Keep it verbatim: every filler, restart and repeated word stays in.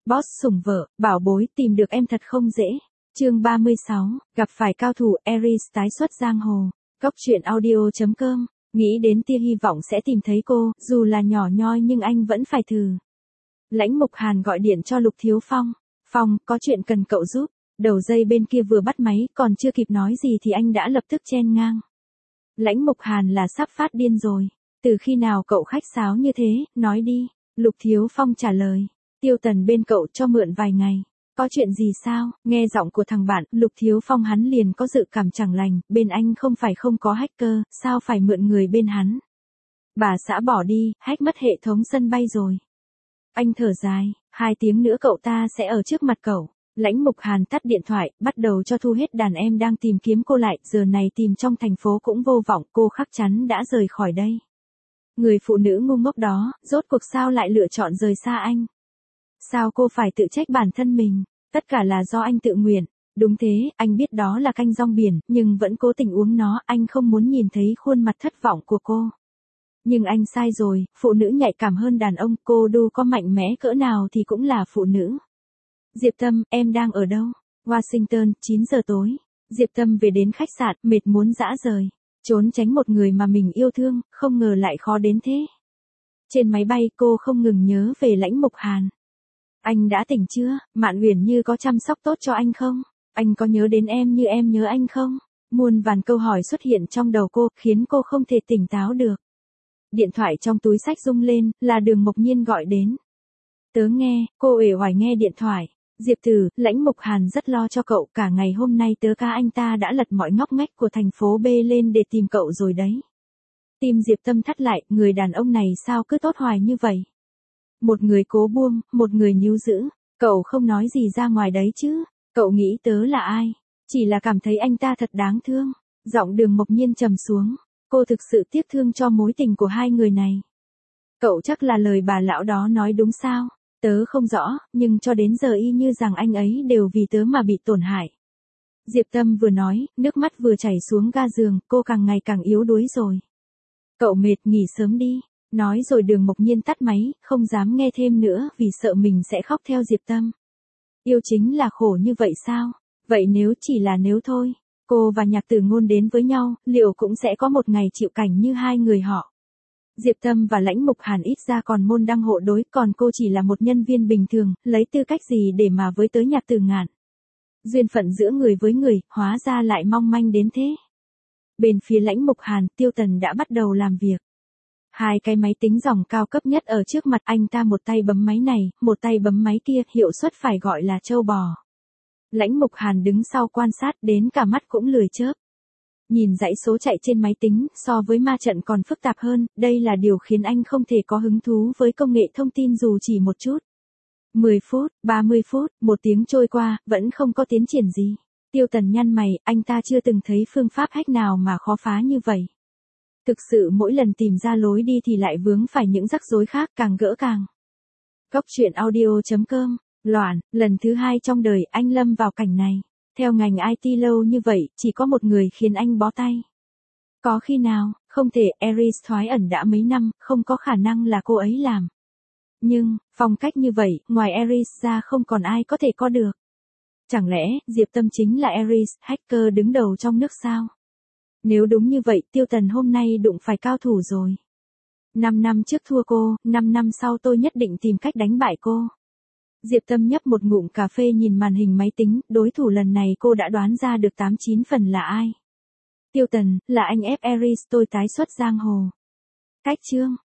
Boss sủng vợ, bảo bối, tìm được em thật không dễ. Chương ba mươi sáu, gặp phải cao thủ, Aries tái xuất giang hồ. Góc truyện audio chấm com, nghĩ đến tia hy vọng sẽ tìm thấy cô, dù là nhỏ nhoi nhưng anh vẫn phải thử. Lãnh Mục Hàn gọi điện cho Lục Thiếu Phong. Phong, có chuyện cần cậu giúp. Đầu dây bên kia vừa bắt máy, còn chưa kịp nói gì thì anh đã lập tức chen ngang. Lãnh Mục Hàn là sắp phát điên rồi. Từ khi nào cậu khách sáo như thế, nói đi. Lục Thiếu Phong trả lời. Tiêu Tần bên cậu cho mượn vài ngày. Có chuyện gì sao? Nghe giọng của thằng bạn, Lục Thiếu Phong hắn liền có dự cảm chẳng lành, bên anh không phải không có hacker, sao phải mượn người bên hắn? Bà xã bỏ đi, hack mất hệ thống sân bay rồi. Anh thở dài, hai tiếng nữa cậu ta sẽ ở trước mặt cậu. Lãnh Mục Hàn tắt điện thoại, bắt đầu cho thu hết đàn em đang tìm kiếm cô lại, giờ này tìm trong thành phố cũng vô vọng, cô chắc chắn đã rời khỏi đây. Người phụ nữ ngu ngốc đó, rốt cuộc sao lại lựa chọn rời xa anh? Sao cô phải tự trách bản thân mình? Tất cả là do anh tự nguyện. Đúng thế, anh biết đó là canh rong biển, nhưng vẫn cố tình uống nó, anh không muốn nhìn thấy khuôn mặt thất vọng của cô. Nhưng anh sai rồi, phụ nữ nhạy cảm hơn đàn ông, cô đu có mạnh mẽ cỡ nào thì cũng là phụ nữ. Diệp Tâm, em đang ở đâu? Washington, chín giờ tối. Diệp Tâm về đến khách sạn, mệt muốn dã rời. Trốn tránh một người mà mình yêu thương, không ngờ lại khó đến thế. Trên máy bay cô không ngừng nhớ về Lãnh Mục Hàn. Anh đã tỉnh chưa? Mạn Uyển Như có chăm sóc tốt cho anh không? Anh có nhớ đến em như em nhớ anh không? Muôn vàn câu hỏi xuất hiện trong đầu cô, khiến cô không thể tỉnh táo được. Điện thoại trong túi xách rung lên, là Đường Mộc Nhiên gọi đến. Tớ nghe, cô uể oải nghe điện thoại. Diệp Tử, Lãnh Mục Hàn rất lo cho cậu, cả ngày hôm nay tớ ca anh ta đã lật mọi ngóc ngách của thành phố B lên để tìm cậu rồi đấy. Tim Diệp Tâm thắt lại, người đàn ông này sao cứ tốt hoài như vậy? Một người cố buông, một người níu giữ. Cậu không nói gì ra ngoài đấy chứ? Cậu nghĩ tớ là ai? Chỉ là cảm thấy anh ta thật đáng thương. Giọng Đường Mộc Nhiên trầm xuống. Cô thực sự tiếc thương cho mối tình của hai người này. Cậu chắc là lời bà lão đó nói đúng sao? Tớ không rõ, nhưng cho đến giờ y như rằng anh ấy đều vì tớ mà bị tổn hại. Diệp Tâm vừa nói, nước mắt vừa chảy xuống ga giường, cô càng ngày càng yếu đuối rồi. Cậu mệt, nghỉ sớm đi. Nói rồi Đường Mộc Nhiên tắt máy, không dám nghe thêm nữa vì sợ mình sẽ khóc theo Diệp Tâm. Yêu chính là khổ như vậy sao? Vậy nếu chỉ là nếu thôi, cô và Nhạc Tử Ngôn đến với nhau, liệu cũng sẽ có một ngày chịu cảnh như hai người họ? Diệp Tâm và Lãnh Mục Hàn ít ra còn môn đăng hộ đối, còn cô chỉ là một nhân viên bình thường, lấy tư cách gì để mà với tới Nhạc Tử Ngạn? Duyên phận giữa người với người, hóa ra lại mong manh đến thế. Bên phía Lãnh Mục Hàn, Tiêu Tần đã bắt đầu làm việc. Hai cái máy tính dòng cao cấp nhất ở trước mặt anh ta, một tay bấm máy này, một tay bấm máy kia, hiệu suất phải gọi là trâu bò. Lãnh Mục Hàn đứng sau quan sát, đến cả mắt cũng lười chớp. Nhìn dãy số chạy trên máy tính, so với ma trận còn phức tạp hơn, đây là điều khiến anh không thể có hứng thú với công nghệ thông tin dù chỉ một chút. mười phút, ba mươi phút, một tiếng trôi qua, vẫn không có tiến triển gì. Tiêu Tần nhăn mày, anh ta chưa từng thấy phương pháp hack nào mà khó phá như vậy. Thực sự mỗi lần tìm ra lối đi thì lại vướng phải những rắc rối khác, càng gỡ càng. Góc truyện audio chấm com, loạn, lần thứ hai trong đời anh lâm vào cảnh này. Theo ngành i tê lâu như vậy, chỉ có một người khiến anh bó tay. Có khi nào, không thể, Aries thoái ẩn đã mấy năm, không có khả năng là cô ấy làm. Nhưng, phong cách như vậy, ngoài Aries ra không còn ai có thể có được. Chẳng lẽ, Diệp Tâm chính là Aries, hacker đứng đầu trong nước sao? Nếu đúng như vậy, Tiêu Tần hôm nay đụng phải cao thủ rồi. Năm năm trước thua cô, năm năm sau tôi nhất định tìm cách đánh bại cô. Diệp Tâm nhấp một ngụm cà phê nhìn màn hình máy tính, đối thủ lần này cô đã đoán ra được tám chín phần là ai. Tiêu Tần, là anh ép Aries tôi tái xuất giang hồ. Cách chương.